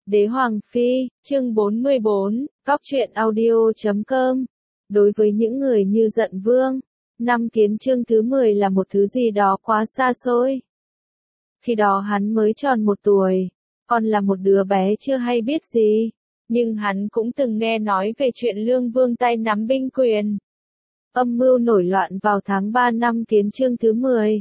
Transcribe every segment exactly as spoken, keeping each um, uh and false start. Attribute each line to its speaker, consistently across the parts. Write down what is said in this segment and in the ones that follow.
Speaker 1: Đế Hoàng Phi, chương bốn mươi bốn, Cóc truyện audio chấm com. Đối với những người như Dận Vương, năm Kiến chương thứ mười là một thứ gì đó quá xa xôi. Khi đó hắn mới tròn một tuổi, còn là một đứa bé chưa hay biết gì, nhưng hắn cũng từng nghe nói về chuyện Lương Vương tay nắm binh quyền. Âm mưu nổi loạn vào tháng ba năm Kiến chương thứ mười.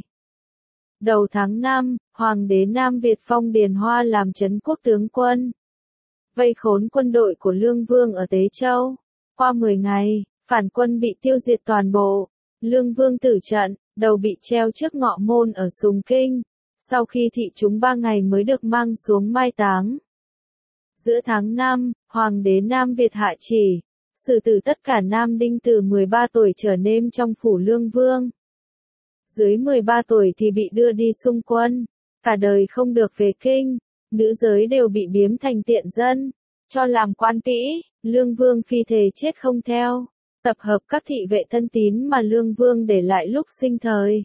Speaker 1: Đầu tháng năm, Hoàng đế Nam Việt phong Điền Hoa làm trấn quốc tướng quân, vây khốn quân đội của Lương Vương ở Tế Châu. Qua mười ngày, phản quân bị tiêu diệt toàn bộ. Lương Vương tử trận, đầu bị treo trước ngọ môn ở Sùng Kinh, sau khi thị chúng ba ngày mới được mang xuống mai táng. Giữa tháng năm, Hoàng đế Nam Việt hạ chỉ, xử tử tất cả nam đinh từ mười ba tuổi trở nên trong phủ Lương Vương. Dưới mười ba tuổi thì bị đưa đi xung quân, cả đời không được về kinh, nữ giới đều bị biếm thành tiện dân, cho làm quan tỹ. Lương Vương phi thề chết không theo, tập hợp các thị vệ thân tín mà Lương Vương để lại lúc sinh thời.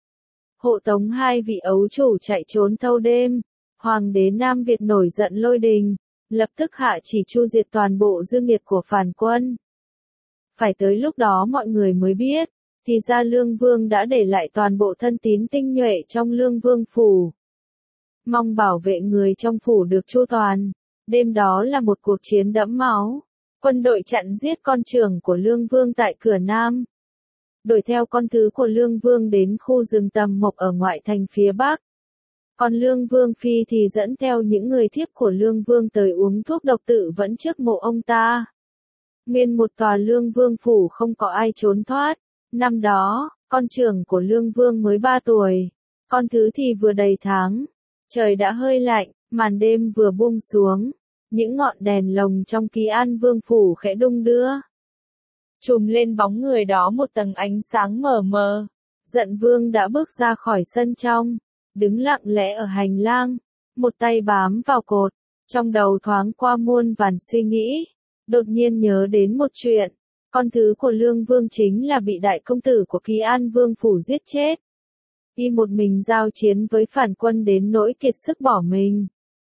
Speaker 1: Hộ tống hai vị ấu chủ chạy trốn thâu đêm. Hoàng đế Nam Việt nổi giận lôi đình, lập tức hạ chỉ chu diệt toàn bộ dương nghiệt của phản quân. Phải tới lúc đó mọi người mới biết, thì ra Lương Vương đã để lại toàn bộ thân tín tinh nhuệ trong Lương Vương phủ, mong bảo vệ người trong phủ được chu toàn. Đêm đó là một cuộc chiến đẫm máu. Quân đội chặn giết con trưởng của Lương Vương tại cửa Nam, đuổi theo con thứ của Lương Vương đến khu rừng Tầm Mộc ở ngoại thành phía Bắc. Còn Lương Vương phi thì dẫn theo những người thiếp của Lương Vương tới uống thuốc độc tự vẫn trước mộ ông ta. Nguyên một tòa Lương Vương phủ không có ai trốn thoát. Năm đó, con trưởng của Lương Vương mới ba tuổi, con thứ thì vừa đầy tháng. Trời đã hơi lạnh, màn đêm vừa buông xuống, những ngọn đèn lồng trong Kỳ An Vương phủ khẽ đung đưa, trùm lên bóng người đó một tầng ánh sáng mờ mờ. Dận Vương đã bước ra khỏi sân trong, đứng lặng lẽ ở hành lang, một tay bám vào cột, trong đầu thoáng qua muôn vàn suy nghĩ. Đột nhiên nhớ đến một chuyện, con thứ của Lương Vương chính là bị đại công tử của Kỳ An Vương phủ giết chết. Y một mình giao chiến với phản quân đến nỗi kiệt sức bỏ mình.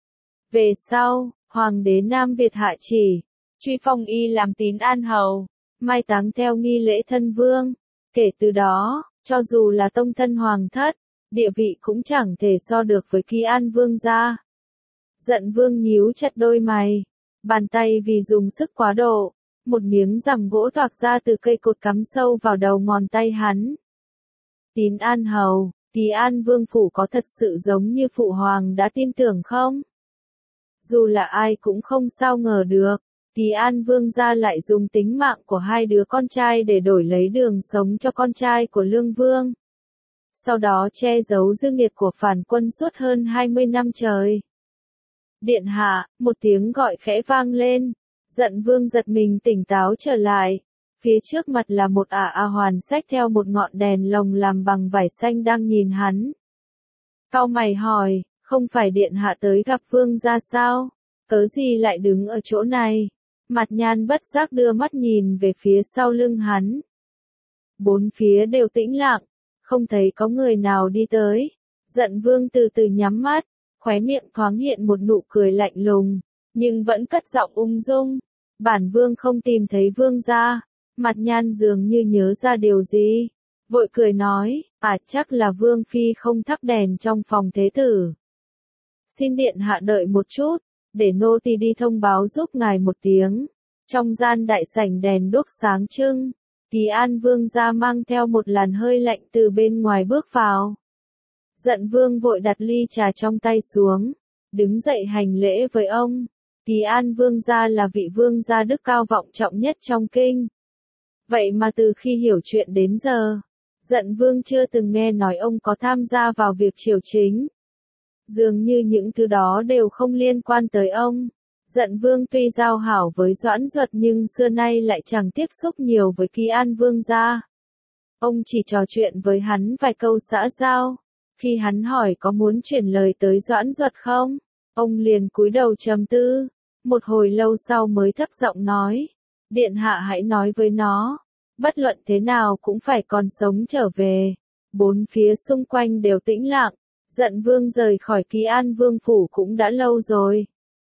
Speaker 1: Về sau, Hoàng đế Nam Việt hạ chỉ, truy phong y làm tín an hầu, mai táng theo nghi lễ thân vương. Kể từ đó, cho dù là tông thân hoàng thất, địa vị cũng chẳng thể so được với Kỳ An Vương gia. Dận Vương nhíu chặt đôi mày, bàn tay vì dùng sức quá độ, một miếng rằm gỗ toạc ra từ cây cột cắm sâu vào đầu ngón tay hắn. Tín an hầu, Kỳ An Vương phủ có thật sự giống như phụ hoàng đã tin tưởng không? Dù là ai cũng không sao ngờ được, Kỳ An Vương gia lại dùng tính mạng của hai đứa con trai để đổi lấy đường sống cho con trai của Lương Vương. Sau đó che giấu dương nghiệt của phản quân suốt hơn hai mươi năm trời. Điện hạ, một tiếng gọi khẽ vang lên. Dận Vương giật mình tỉnh táo trở lại. Phía trước mặt là một ả a hoàn xách theo một ngọn đèn lồng làm bằng vải xanh đang nhìn hắn. Cau mày hỏi, không phải điện hạ tới gặp Vương gia sao? Cớ gì lại đứng ở chỗ này? Mạt Nhan bất giác đưa mắt nhìn về phía sau lưng hắn. Bốn phía đều tĩnh lặng, không thấy có người nào đi tới. Dận Vương từ từ nhắm mắt, khóe miệng thoáng hiện một nụ cười lạnh lùng, nhưng vẫn cất giọng ung dung. Bản Vương không tìm thấy Vương gia. Mạt Nhan dường như nhớ ra điều gì, vội cười nói, à chắc là Vương phi không thắp đèn trong phòng thế tử. Xin điện hạ đợi một chút, để nô tỳ đi thông báo giúp ngài một tiếng. Trong gian đại sảnh đèn đuốc sáng trưng, Kỳ An Vương gia mang theo một làn hơi lạnh từ bên ngoài bước vào. Dận Vương vội đặt ly trà trong tay xuống, đứng dậy hành lễ với ông. Kỳ An Vương gia là vị vương gia đức cao vọng trọng nhất trong kinh. Vậy mà từ khi hiểu chuyện đến giờ, Dận Vương chưa từng nghe nói ông có tham gia vào việc triều chính. Dường như những thứ đó đều không liên quan tới ông. Dận Vương tuy giao hảo với Doãn Duật nhưng xưa nay lại chẳng tiếp xúc nhiều với Kỳ An Vương gia. Ông chỉ trò chuyện với hắn vài câu xã giao. Khi hắn hỏi có muốn chuyển lời tới Doãn Duật không, ông liền cúi đầu trầm tư. Một hồi lâu sau mới thấp giọng nói, điện hạ hãy nói với nó, bất luận thế nào cũng phải còn sống trở về. Bốn phía xung quanh đều tĩnh lặng. Dận Vương rời khỏi Kỳ An Vương phủ cũng đã lâu rồi.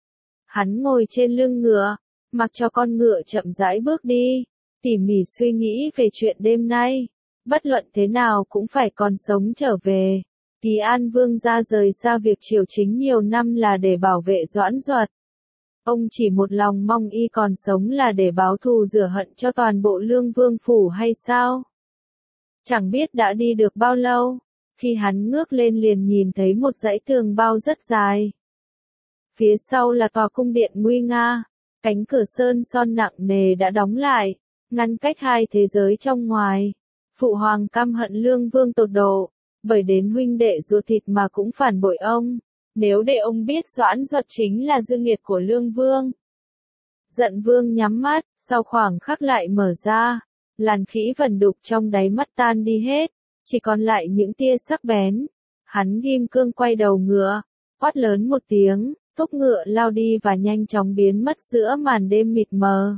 Speaker 1: Hắn ngồi trên lưng ngựa, mặc cho con ngựa chậm rãi bước đi, tỉ mỉ suy nghĩ về chuyện đêm nay. Bất luận thế nào cũng phải còn sống trở về. Kỳ An Vương ra rời xa việc triều chính nhiều năm là để bảo vệ Doãn Duật. Ông chỉ một lòng mong y còn sống là để báo thù rửa hận cho toàn bộ Lương Vương phủ hay sao? Chẳng biết đã đi được bao lâu, khi hắn ngước lên liền nhìn thấy một dãy tường bao rất dài. Phía sau là tòa cung điện nguy nga, cánh cửa sơn son nặng nề đã đóng lại, ngăn cách hai thế giới trong ngoài. Phụ hoàng căm hận Lương Vương tột độ, bởi đến huynh đệ ruột thịt mà cũng phản bội ông. Nếu để ông biết Doãn Duật chính là dư nghiệt của Lương Vương. Giận Vương nhắm mắt, sau khoảng khắc lại mở ra, làn khí vẩn đục trong đáy mắt tan đi hết, chỉ còn lại những tia sắc bén. Hắn ghim cương quay đầu ngựa, quát lớn một tiếng, thúc ngựa lao đi và nhanh chóng biến mất giữa màn đêm mịt mờ.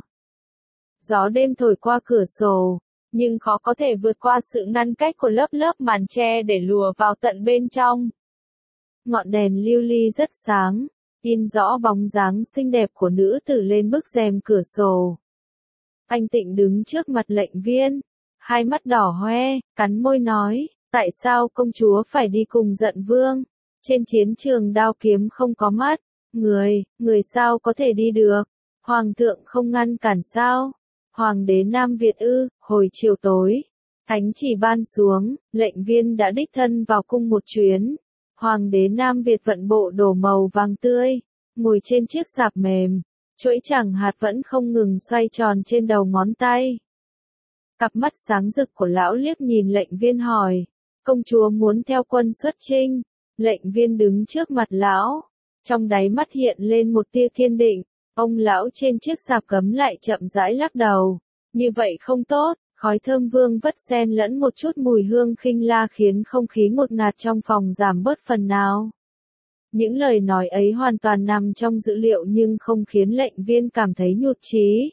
Speaker 1: Gió đêm thổi qua cửa sổ, nhưng khó có thể vượt qua sự ngăn cách của lớp lớp màn tre để lùa vào tận bên trong. Ngọn đèn lưu ly rất sáng, in rõ bóng dáng xinh đẹp của nữ tử lên bức rèm cửa sổ. Anh Tịnh đứng trước mặt lệnh viên, hai mắt đỏ hoe, cắn môi nói, tại sao công chúa phải đi cùng Giận Vương? Trên chiến trường đao kiếm không có mắt, người, người sao có thể đi được? Hoàng thượng không ngăn cản sao? Hoàng đế Nam Việt ư? Hồi chiều tối, thánh chỉ ban xuống, lệnh viên đã đích thân vào cung một chuyến. Hoàng đế Nam Việt vận bộ đồ màu vàng tươi, ngồi trên chiếc sạp mềm, chuỗi chẳng hạt vẫn không ngừng xoay tròn trên đầu ngón tay. Cặp mắt sáng rực của lão liếc nhìn lệnh viên hỏi, công chúa muốn theo quân xuất chinh. Lệnh viên đứng trước mặt lão, trong đáy mắt hiện lên một tia kiên định. Ông lão trên chiếc sạp cấm lại chậm rãi lắc đầu, như vậy không tốt. Khói thơm vương vất xen lẫn một chút mùi hương khinh la khiến không khí ngột ngạt trong phòng giảm bớt phần nào. Những lời nói ấy hoàn toàn nằm trong dữ liệu nhưng không khiến lệnh viên cảm thấy nhụt chí.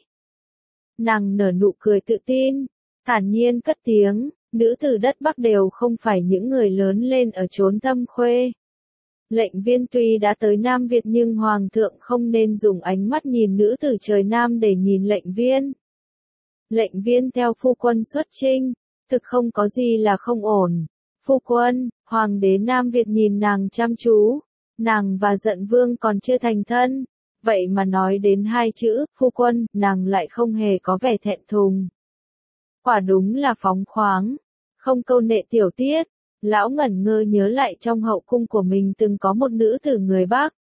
Speaker 1: Nàng nở nụ cười tự tin, thản nhiên cất tiếng, nữ tử đất Bắc đều không phải những người lớn lên ở chốn thâm khuê. Lệnh viên tuy đã tới Nam Việt nhưng Hoàng thượng không nên dùng ánh mắt nhìn nữ tử trời Nam để nhìn lệnh viên. Lệnh viên theo phu quân xuất chinh, thực không có gì là không ổn. Phu quân, Hoàng đế Nam Việt nhìn nàng chăm chú, nàng và Giận Vương còn chưa thành thân, vậy mà nói đến hai chữ, phu quân, nàng lại không hề có vẻ thẹn thùng. Quả đúng là phóng khoáng, không câu nệ tiểu tiết. Lão ngẩn ngơ nhớ lại trong hậu cung của mình từng có một nữ tử người Bắc.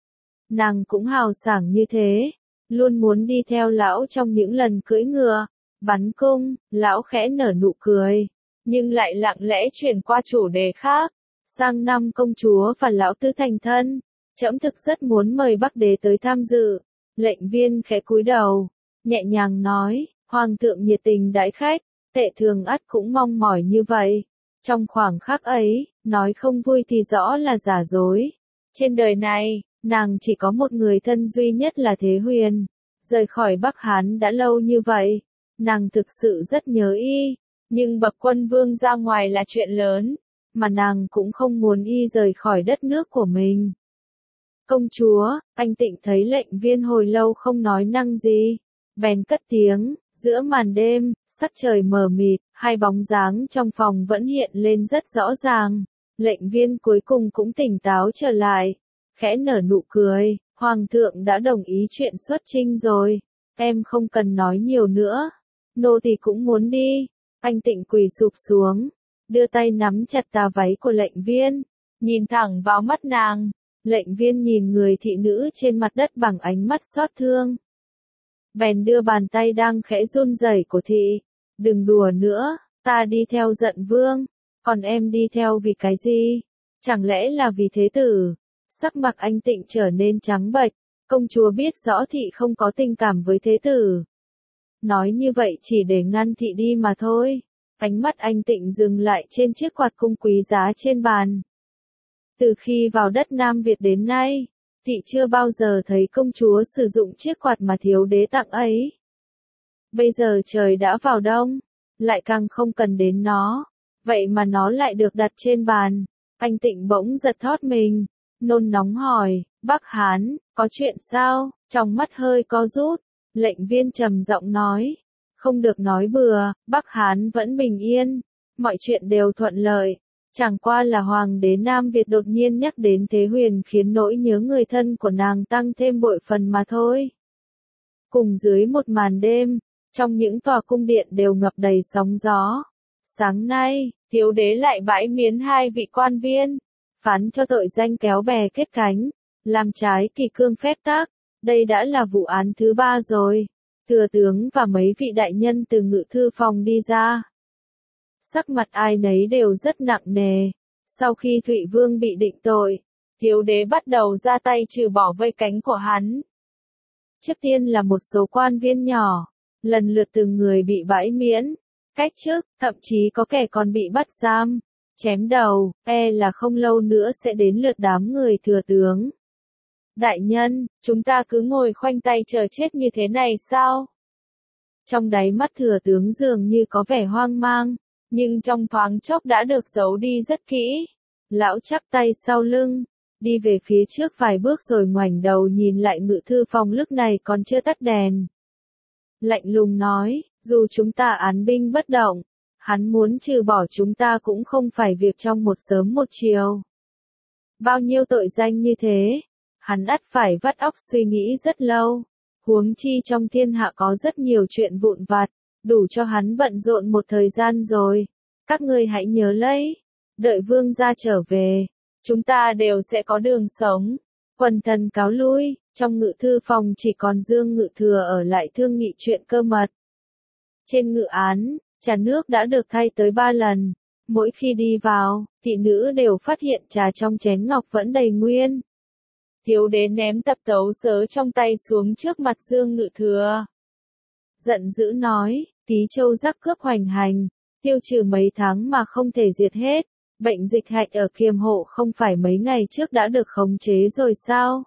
Speaker 1: Nàng cũng hào sảng như thế, luôn muốn đi theo lão trong những lần cưỡi ngựa, bắn cung. Lão khẽ nở nụ cười, nhưng lại lặng lẽ chuyển qua chủ đề khác. Sang năm công chúa và lão tứ thành thân, trẫm thực rất muốn mời Bắc đế tới tham dự. Lệnh viên khẽ cúi đầu, nhẹ nhàng nói, hoàng thượng nhiệt tình đãi khách, tệ thường ắt cũng mong mỏi như vậy. Trong khoảng khắc ấy, nói không vui thì rõ là giả dối. Trên đời này, nàng chỉ có một người thân duy nhất là Thế Huyền. Rời khỏi Bắc Hán đã lâu như vậy, nàng thực sự rất nhớ y. Nhưng bậc quân vương ra ngoài là chuyện lớn, mà nàng cũng không muốn y rời khỏi đất nước của mình. Công chúa, anh Tịnh thấy lệnh viên hồi lâu không nói năng gì, bèn cất tiếng, giữa màn đêm, sắc trời mờ mịt, hai bóng dáng trong phòng vẫn hiện lên rất rõ ràng. Lệnh viên cuối cùng cũng tỉnh táo trở lại, khẽ nở nụ cười, hoàng thượng đã đồng ý chuyện xuất chinh rồi, em không cần nói nhiều nữa, nô tỳ cũng muốn đi. Anh Tịnh quỳ sụp xuống, đưa tay nắm chặt tà váy của lệnh viên, nhìn thẳng vào mắt nàng. Lệnh viên nhìn người thị nữ trên mặt đất bằng ánh mắt xót thương. Bèn đưa bàn tay đang khẽ run rẩy của thị, đừng đùa nữa, ta đi theo Giận Vương, còn em đi theo vì cái gì? Chẳng lẽ là vì thế tử? Sắc mặt anh Tịnh trở nên trắng bệch, công chúa biết rõ thị không có tình cảm với thế tử. Nói như vậy chỉ để ngăn thị đi mà thôi. Ánh mắt anh Tịnh dừng lại trên chiếc quạt cung quý giá trên bàn. Từ khi vào đất Nam Việt đến nay, thị chưa bao giờ thấy công chúa sử dụng chiếc quạt mà thiếu đế tặng ấy. Bây giờ trời đã vào đông, lại càng không cần đến nó, vậy mà nó lại được đặt trên bàn. Anh Tịnh bỗng giật thót mình, nôn nóng hỏi, Bắc Hán, có chuyện sao? Trong mắt hơi co rút, lệnh viên trầm giọng nói. Không được nói bừa, Bắc Hán vẫn bình yên, mọi chuyện đều thuận lợi. Chẳng qua là Hoàng đế Nam Việt đột nhiên nhắc đến Thế Huyền khiến nỗi nhớ người thân của nàng tăng thêm bội phần mà thôi. Cùng dưới một màn đêm, trong những tòa cung điện đều ngập đầy sóng gió. Sáng nay, thiếu đế lại bãi miến hai vị quan viên, phán cho tội danh kéo bè kết cánh, làm trái kỷ cương phép tắc. Đây đã là vụ án thứ ba rồi. Thừa tướng và mấy vị đại nhân từ ngự thư phòng đi ra. Sắc mặt ai nấy đều rất nặng nề. Sau khi Thụy Vương bị định tội, thiếu đế bắt đầu ra tay trừ bỏ vây cánh của hắn. Trước tiên là một số quan viên nhỏ, lần lượt từng người bị bãi miễn, cách chức, thậm chí có kẻ còn bị bắt giam, chém đầu, e là không lâu nữa sẽ đến lượt đám người thừa tướng. Đại nhân, chúng ta cứ ngồi khoanh tay chờ chết như thế này sao? Trong đáy mắt thừa tướng dường như có vẻ hoang mang, nhưng trong thoáng chốc đã được giấu đi rất kỹ. Lão chắp tay sau lưng, đi về phía trước vài bước rồi ngoảnh đầu nhìn lại ngự thư phòng lúc này còn chưa tắt đèn. Lạnh lùng nói, dù chúng ta án binh bất động, hắn muốn trừ bỏ chúng ta cũng không phải việc trong một sớm một chiều. Bao nhiêu tội danh như thế, hắn ắt phải vắt óc suy nghĩ rất lâu, huống chi trong thiên hạ có rất nhiều chuyện vụn vặt, đủ cho hắn bận rộn một thời gian rồi. Các ngươi hãy nhớ lấy, đợi vương gia trở về, chúng ta đều sẽ có đường sống. Quần thần cáo lui, trong ngự thư phòng chỉ còn Dương Ngự Thừa ở lại thương nghị chuyện cơ mật. Trên ngự án, trà nước đã được thay tới ba lần. Mỗi khi đi vào, thị nữ đều phát hiện trà trong chén ngọc vẫn đầy nguyên. Thiếu đế ném tập tấu sớ trong tay xuống trước mặt Dương Ngự Thừa. Giận dữ nói, Tí Châu rắc cướp hoành hành, tiêu trừ mấy tháng mà không thể diệt hết. Bệnh dịch hạch ở Kiềm Hộ không phải mấy ngày trước đã được khống chế rồi sao?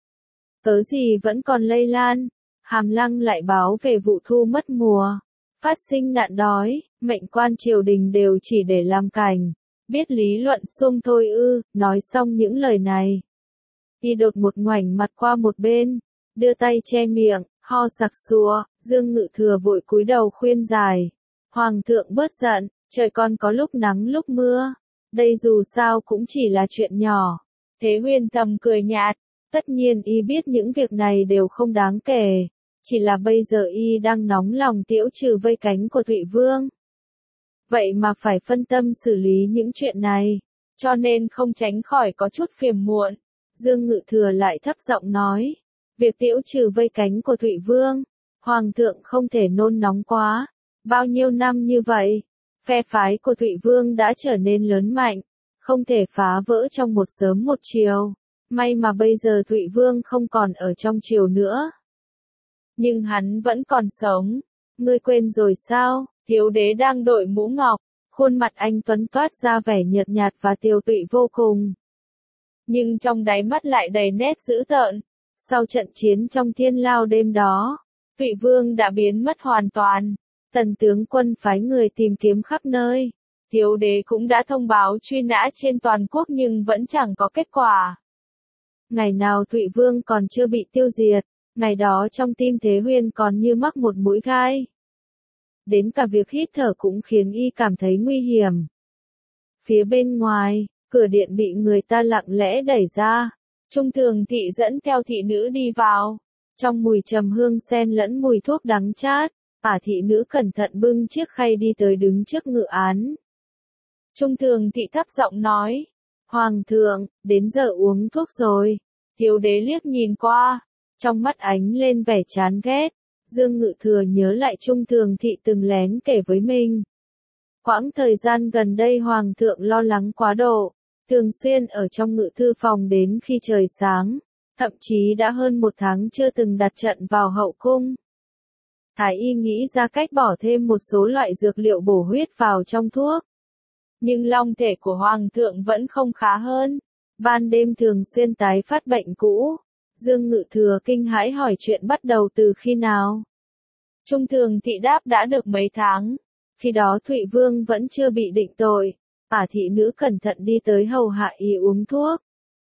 Speaker 1: Cớ gì vẫn còn lây lan? Hàm Lăng lại báo về vụ thu mất mùa, phát sinh nạn đói, mệnh quan triều đình đều chỉ để làm cảnh, biết lý luận xung thôi ư. Nói xong những lời này, y đột một ngoảnh mặt qua một bên, đưa tay che miệng, ho sặc sụa. Dương Ngự Thừa vội cúi đầu khuyên giải, Hoàng thượng bớt giận, trời còn có lúc nắng lúc mưa, đây dù sao cũng chỉ là chuyện nhỏ. Thế Huyền thầm cười nhạt, tất nhiên y biết những việc này đều không đáng kể, chỉ là bây giờ y đang nóng lòng tiễu trừ vây cánh của Thụy Vương. Vậy mà phải phân tâm xử lý những chuyện này, cho nên không tránh khỏi có chút phiền muộn. Dương Ngự Thừa lại thấp giọng nói, việc tiễu trừ vây cánh của Thụy Vương, Hoàng thượng không thể nôn nóng quá. Bao nhiêu năm như vậy, phe phái của Thụy Vương đã trở nên lớn mạnh, không thể phá vỡ trong một sớm một chiều. May mà bây giờ Thụy Vương không còn ở trong triều nữa. Nhưng hắn vẫn còn sống. Ngươi quên rồi sao? Thiếu đế đang đội mũ ngọc, khuôn mặt anh tuấn toát ra vẻ nhợt nhạt và tiều tụy vô cùng. Nhưng trong đáy mắt lại đầy nét dữ tợn. Sau trận chiến trong Thiên Lao đêm đó, Thụy Vương đã biến mất hoàn toàn. Tần tướng quân phái người tìm kiếm khắp nơi. Thiếu đế cũng đã thông báo truy nã trên toàn quốc nhưng vẫn chẳng có kết quả. Ngày nào Thụy Vương còn chưa bị tiêu diệt, ngày đó trong tim Thế Huyền còn như mắc một mũi gai. Đến cả việc hít thở cũng khiến y cảm thấy nguy hiểm. Phía bên ngoài, cửa điện bị người ta lặng lẽ đẩy ra. Trung Thường Thị dẫn theo thị nữ đi vào. Trong mùi trầm hương xen lẫn mùi thuốc đắng chát, ả thị nữ cẩn thận bưng chiếc khay đi tới đứng trước ngự án. Trung Thường Thị thấp giọng nói, Hoàng thượng, đến giờ uống thuốc rồi. Thiếu đế liếc nhìn qua, trong mắt ánh lên vẻ chán ghét. Dương Ngự Thừa nhớ lại Trung Thường Thị từng lén kể với mình. Quãng thời gian gần đây Hoàng thượng lo lắng quá độ, thường xuyên ở trong ngự thư phòng đến khi trời sáng, thậm chí đã hơn một tháng chưa từng đặt trận vào hậu cung. Thái y nghĩ ra cách bỏ thêm một số loại dược liệu bổ huyết vào trong thuốc. Nhưng long thể của Hoàng thượng vẫn không khá hơn. Ban đêm thường xuyên tái phát bệnh cũ. Dương Ngự Thừa kinh hãi hỏi chuyện bắt đầu từ khi nào. Trung Thường Thị đáp đã được mấy tháng. Khi đó Thụy Vương vẫn chưa bị định tội. Ả thị nữ cẩn thận đi tới hầu hạ y uống thuốc.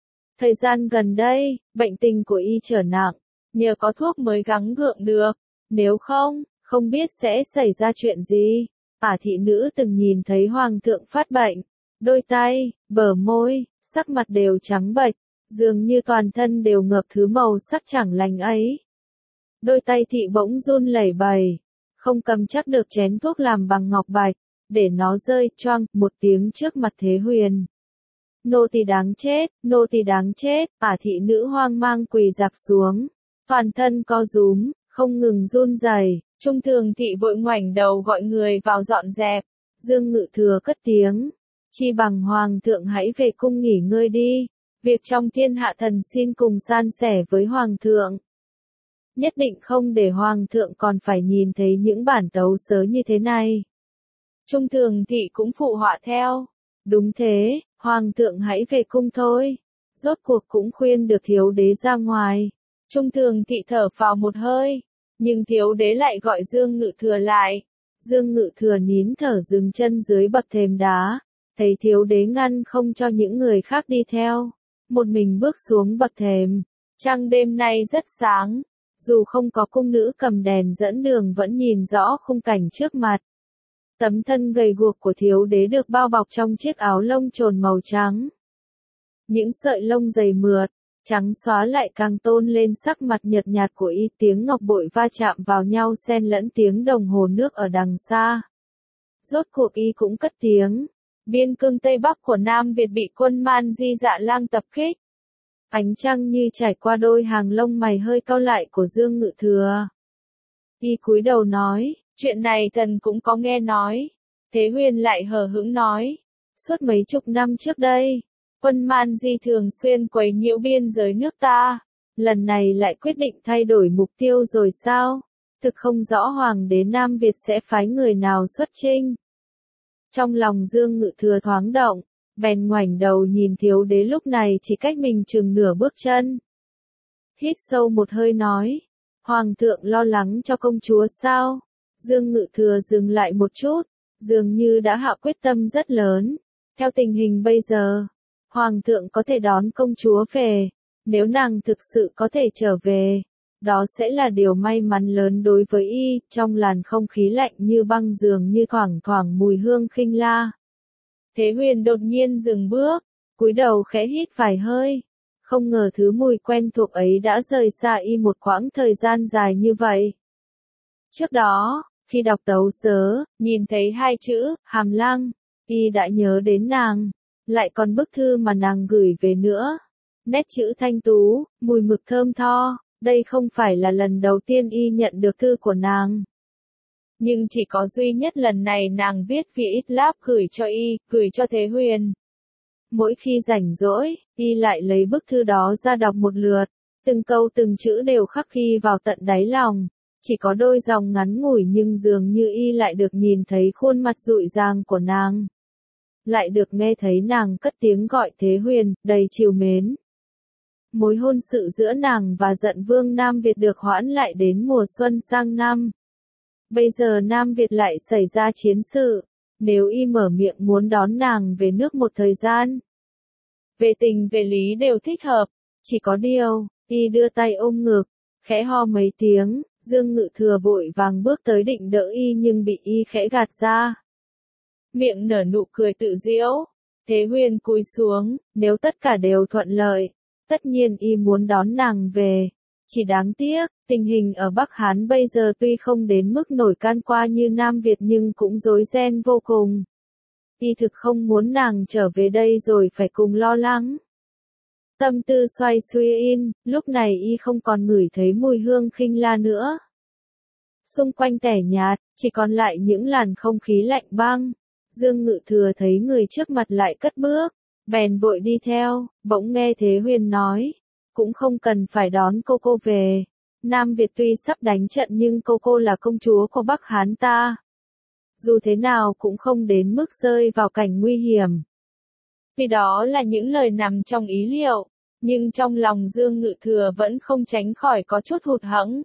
Speaker 1: Thời gian gần đây, bệnh tình của y trở nặng, nhờ có thuốc mới gắng gượng được, nếu không, không biết sẽ xảy ra chuyện gì. Ả thị nữ từng nhìn thấy hoàng thượng phát bệnh, đôi tay, bờ môi, sắc mặt đều trắng bệch, dường như toàn thân đều ngập thứ màu sắc chẳng lành ấy. Đôi tay thị bỗng run lẩy bẩy, không cầm chắc được chén thuốc làm bằng ngọc bạch, để nó rơi choang một tiếng trước mặt Thế Huyền. Nô tỳ đáng chết, nô tỳ đáng chết, Ả thị nữ hoang mang quỳ dạp xuống, toàn thân co rúm, không ngừng run rẩy. Trung Thường thị vội ngoảnh đầu gọi người vào dọn dẹp. Dương Ngự Thừa cất tiếng, chi bằng hoàng thượng hãy về cung nghỉ ngơi đi, việc trong thiên hạ thần xin cùng san sẻ với hoàng thượng. Nhất định không để hoàng thượng còn phải nhìn thấy những bản tấu sớ như thế này. Trung Thường thị cũng phụ họa theo. Đúng thế, hoàng thượng hãy về cung thôi. Rốt cuộc cũng khuyên được thiếu đế ra ngoài. Trung Thường thị thở phào một hơi, nhưng thiếu đế lại gọi Dương Ngự Thừa lại. Dương Ngự Thừa nín thở dừng chân dưới bậc thềm đá, thấy thiếu đế ngăn không cho những người khác đi theo, một mình bước xuống bậc thềm. Trăng đêm nay rất sáng, dù không có cung nữ cầm đèn dẫn đường vẫn nhìn rõ khung cảnh trước mặt. Tấm thân gầy guộc của thiếu đế được bao bọc trong chiếc áo lông trồn màu trắng. Những sợi lông dày mượt, trắng xóa lại càng tôn lên sắc mặt nhợt nhạt của y, tiếng ngọc bội va chạm vào nhau xen lẫn tiếng đồng hồ nước ở đằng xa. Rốt cuộc y cũng cất tiếng, biên cương Tây Bắc của Nam Việt bị quân Man Di Dạ Lang tập kích. Ánh trăng như trải qua đôi hàng lông mày hơi cau lại của Dương Ngự Thừa. Y cúi đầu nói, chuyện này thần cũng có nghe nói. Thế Huyền lại hờ hững nói, suốt mấy chục năm trước đây, quân Man Di thường xuyên quấy nhiễu biên giới nước ta, lần này lại quyết định thay đổi mục tiêu rồi sao? Thực không rõ hoàng đế Nam Việt sẽ phái người nào xuất chinh. Trong lòng Dương Ngự Thừa thoáng động, bèn ngoảnh đầu nhìn thiếu đế lúc này chỉ cách mình chừng nửa bước chân. Hít sâu một hơi nói, hoàng thượng lo lắng cho công chúa sao? Dương Ngự Thừa dừng lại một chút, dường như đã hạ quyết tâm rất lớn. Theo tình hình bây giờ, hoàng thượng có thể đón công chúa về, nếu nàng thực sự có thể trở về, đó sẽ là điều may mắn lớn đối với y. Trong làn không khí lạnh như băng dường như thoảng thoảng mùi hương khinh la. Thế Huyền đột nhiên dừng bước, cúi đầu khẽ hít vài hơi, không ngờ thứ mùi quen thuộc ấy đã rời xa y một quãng thời gian dài như vậy. Trước đó, khi đọc tấu sớ, nhìn thấy hai chữ, Hàm Lăng, y đã nhớ đến nàng, lại còn bức thư mà nàng gửi về nữa. Nét chữ thanh tú, mùi mực thơm tho, đây không phải là lần đầu tiên y nhận được thư của nàng. Nhưng chỉ có duy nhất lần này nàng viết via Itlap gửi cho y, gửi cho Thế Huyền. Mỗi khi rảnh rỗi, y lại lấy bức thư đó ra đọc một lượt, từng câu từng chữ đều khắc ghi vào tận đáy lòng. Chỉ có đôi dòng ngắn ngủi nhưng dường như y lại được nhìn thấy khuôn mặt dịu dàng của nàng. Lại được nghe thấy nàng cất tiếng gọi Thế Huyền, đầy trìu mến. Mối hôn sự giữa nàng và Dận Vương Nam Việt được hoãn lại đến mùa xuân sang năm. Bây giờ Nam Việt lại xảy ra chiến sự, nếu y mở miệng muốn đón nàng về nước một thời gian, về tình về lý đều thích hợp, chỉ có điều, y đưa tay ôm ngực, khẽ ho mấy tiếng. Dương Ngự Thừa vội vàng bước tới định đỡ y nhưng bị y khẽ gạt ra. Miệng nở nụ cười tự giễu. Thế Huyền cúi xuống, nếu tất cả đều thuận lợi, tất nhiên y muốn đón nàng về. Chỉ đáng tiếc, tình hình ở Bắc Hán bây giờ tuy không đến mức nổi can qua như Nam Việt nhưng cũng rối ren vô cùng. Y thực không muốn nàng trở về đây rồi phải cùng lo lắng. Tâm tư xoay xuôi in, lúc này y không còn ngửi thấy mùi hương khinh la nữa. Xung quanh tẻ nhạt, chỉ còn lại những làn không khí lạnh băng. Dương Ngự Thừa thấy người trước mặt lại cất bước, bèn vội đi theo, bỗng nghe Thế Huyền nói, cũng không cần phải đón cô cô về. Nam Việt tuy sắp đánh trận nhưng cô cô là công chúa của Bắc Hán ta. Dù thế nào cũng không đến mức rơi vào cảnh nguy hiểm. Vì đó là những lời nằm trong ý liệu, nhưng trong lòng Dương Ngự Thừa vẫn không tránh khỏi có chút hụt hẫng.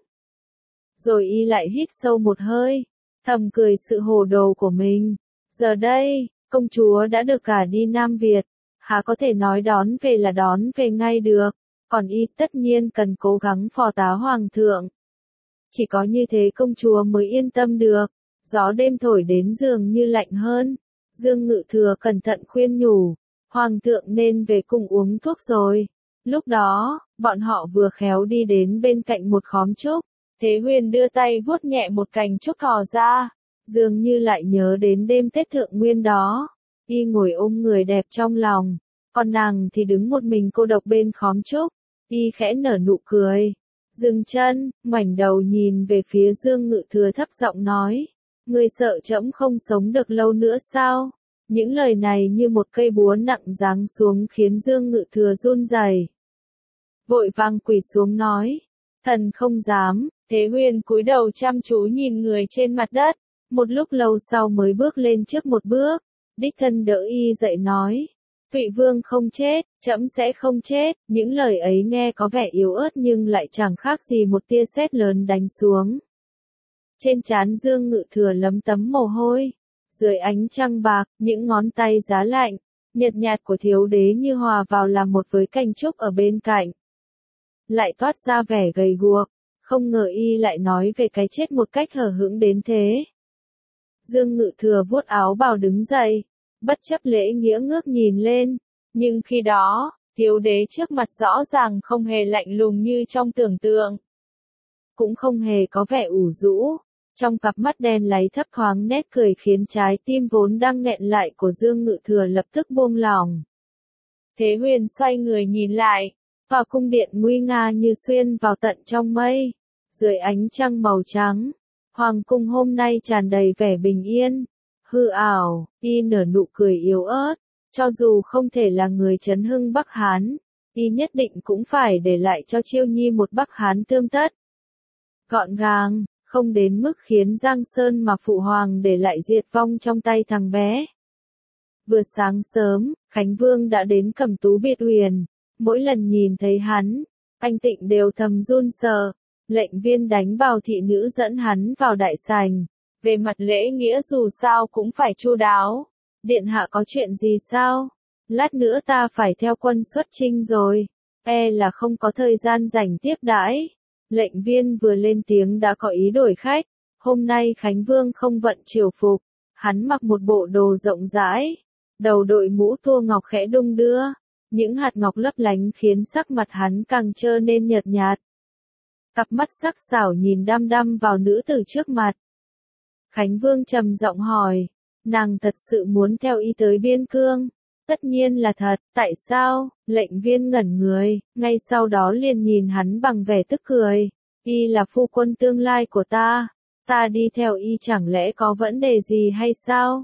Speaker 1: Rồi y lại hít sâu một hơi, thầm cười sự hồ đồ của mình. Giờ đây, công chúa đã được gả đi Nam Việt, há có thể nói đón về là đón về ngay được, còn y tất nhiên cần cố gắng phò tá hoàng thượng. Chỉ có như thế công chúa mới yên tâm được. Gió đêm thổi đến dường như lạnh hơn. Dương Ngự Thừa cẩn thận khuyên nhủ, hoàng thượng nên về cung uống thuốc rồi. Lúc đó, bọn họ vừa khéo đi đến bên cạnh một khóm trúc. Thế Huyền đưa tay vuốt nhẹ một cành trúc thò ra, dường như lại nhớ đến đêm Tết Thượng Nguyên đó. Y ngồi ôm người đẹp trong lòng, còn nàng thì đứng một mình cô độc bên khóm trúc. Y khẽ nở nụ cười, dừng chân, ngoảnh đầu nhìn về phía Dương Ngự Thừa thấp giọng nói, ngươi sợ trẫm không sống được lâu nữa sao? Những lời này như một cây búa nặng giáng xuống khiến Dương Ngự Thừa run rẩy. Vội vàng quỳ xuống nói, thần không dám. Thế Huyền cúi đầu chăm chú nhìn người trên mặt đất, một lúc lâu sau mới bước lên trước một bước, đích thân đỡ y dậy nói, Thụy Vương không chết, trẫm sẽ không chết. Những lời ấy nghe có vẻ yếu ớt nhưng lại chẳng khác gì một tia sét lớn đánh xuống. Trên trán Dương Ngự Thừa lấm tấm mồ hôi, dưới ánh trăng bạc, những ngón tay giá lạnh, nhợt nhạt của thiếu đế như hòa vào làm một với cành trúc ở bên cạnh. Lại toát ra vẻ gầy guộc, không ngờ y lại nói về cái chết một cách hờ hững đến thế. Dương Ngự Thừa vuốt áo bào đứng dậy, bất chấp lễ nghĩa ngước nhìn lên, nhưng khi đó, thiếu đế trước mặt rõ ràng không hề lạnh lùng như trong tưởng tượng. Cũng không hề có vẻ ủ rũ, trong cặp mắt đen láy thấp thoáng nét cười khiến trái tim vốn đang nghẹn lại của Dương Ngự Thừa lập tức buông lỏng. Thế Huyền xoay người nhìn lại, vào cung điện nguy nga như xuyên vào tận trong mây, dưới ánh trăng màu trắng, hoàng cung hôm nay tràn đầy vẻ bình yên, hư ảo. Y nở nụ cười yếu ớt, cho dù không thể là người trấn hưng Bắc Hán, y nhất định cũng phải để lại cho Chiêu Nhi một Bắc Hán tươm tất. Gọn gàng, không đến mức khiến Giang Sơn mà phụ hoàng để lại diệt vong trong tay thằng bé. Vừa sáng sớm, Khánh Vương đã đến Cẩm Tú Biệt Uyển, mỗi lần nhìn thấy hắn, anh Tịnh đều thầm run sợ. Lệnh viên đánh bào thị nữ dẫn hắn vào đại sảnh. Về mặt lễ nghĩa dù sao cũng phải chu đáo. Điện hạ có chuyện gì sao? Lát nữa ta phải theo quân xuất chinh rồi. E là không có thời gian rảnh tiếp đãi. Lệnh viên vừa lên tiếng đã có ý đổi khách. Hôm nay Khánh Vương không vận triều phục. Hắn mặc một bộ đồ rộng rãi. Đầu đội mũ tua ngọc khẽ đung đưa. Những hạt ngọc lấp lánh khiến sắc mặt hắn càng trơ nên nhợt nhạt. Cặp mắt sắc sảo nhìn đăm đăm vào nữ tử trước mặt. Khánh Vương trầm giọng hỏi, nàng thật sự muốn theo y tới biên cương? Tất nhiên là thật, tại sao? Lệnh viên ngẩn người, ngay sau đó liền nhìn hắn bằng vẻ tức cười. Y là phu quân tương lai của ta, ta đi theo y chẳng lẽ có vấn đề gì hay sao?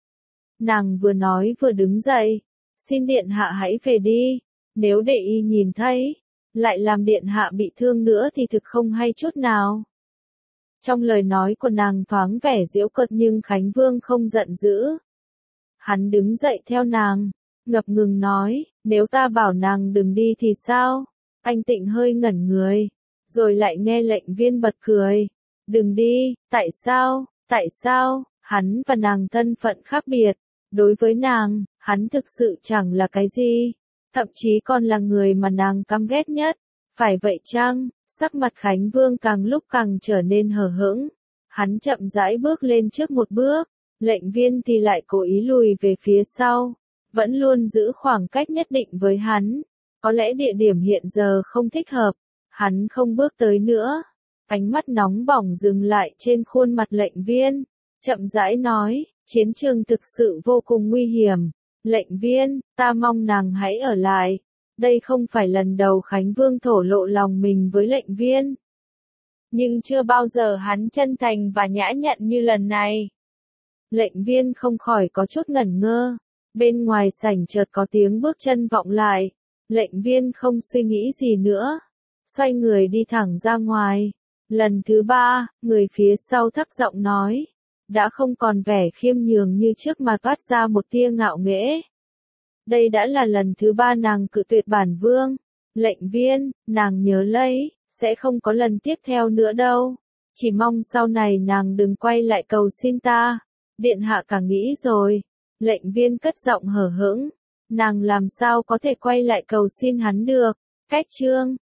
Speaker 1: Nàng vừa nói vừa đứng dậy, xin điện hạ hãy về đi, nếu để y nhìn thấy, lại làm điện hạ bị thương nữa thì thực không hay chút nào. Trong lời nói của nàng thoáng vẻ giễu cợt nhưng Khánh Vương không giận dữ. Hắn đứng dậy theo nàng, ngập ngừng nói, nếu ta bảo nàng đừng đi thì sao? Anh Tịnh hơi ngẩn người, rồi lại nghe lệnh viên bật cười. Đừng đi, tại sao, tại sao? Hắn và nàng thân phận khác biệt. Đối với nàng, hắn thực sự chẳng là cái gì. Thậm chí còn là người mà nàng căm ghét nhất. Phải vậy chăng? Sắc mặt Khánh Vương càng lúc càng trở nên hờ hững. Hắn chậm rãi bước lên trước một bước. Lệnh viên thì lại cố ý lùi về phía sau. Vẫn luôn giữ khoảng cách nhất định với hắn. Có lẽ địa điểm hiện giờ không thích hợp. Hắn không bước tới nữa. Ánh mắt nóng bỏng dừng lại trên khuôn mặt lệnh viên. Chậm rãi nói, chiến trường thực sự vô cùng nguy hiểm. Lệnh viên, ta mong nàng hãy ở lại. Đây không phải lần đầu Khánh Vương thổ lộ lòng mình với lệnh viên. Nhưng chưa bao giờ hắn chân thành và nhã nhặn như lần này. Lệnh viên không khỏi có chút ngẩn ngơ. Bên ngoài sảnh chợt có tiếng bước chân vọng lại. Lệnh viên không suy nghĩ gì nữa. Xoay người đi thẳng ra ngoài. Lần thứ ba, người phía sau thấp giọng nói. Đã không còn vẻ khiêm nhường như trước mà toát ra một tia ngạo nghễ. Đây đã là lần thứ ba nàng cự tuyệt bản vương. Lệnh viên, nàng nhớ lấy, sẽ không có lần tiếp theo nữa đâu. Chỉ mong sau này nàng đừng quay lại cầu xin ta. Điện hạ cả nghĩ rồi. Lệnh viên cất giọng hờ hững. nàng làm sao có thể quay lại cầu xin hắn được. Cách chương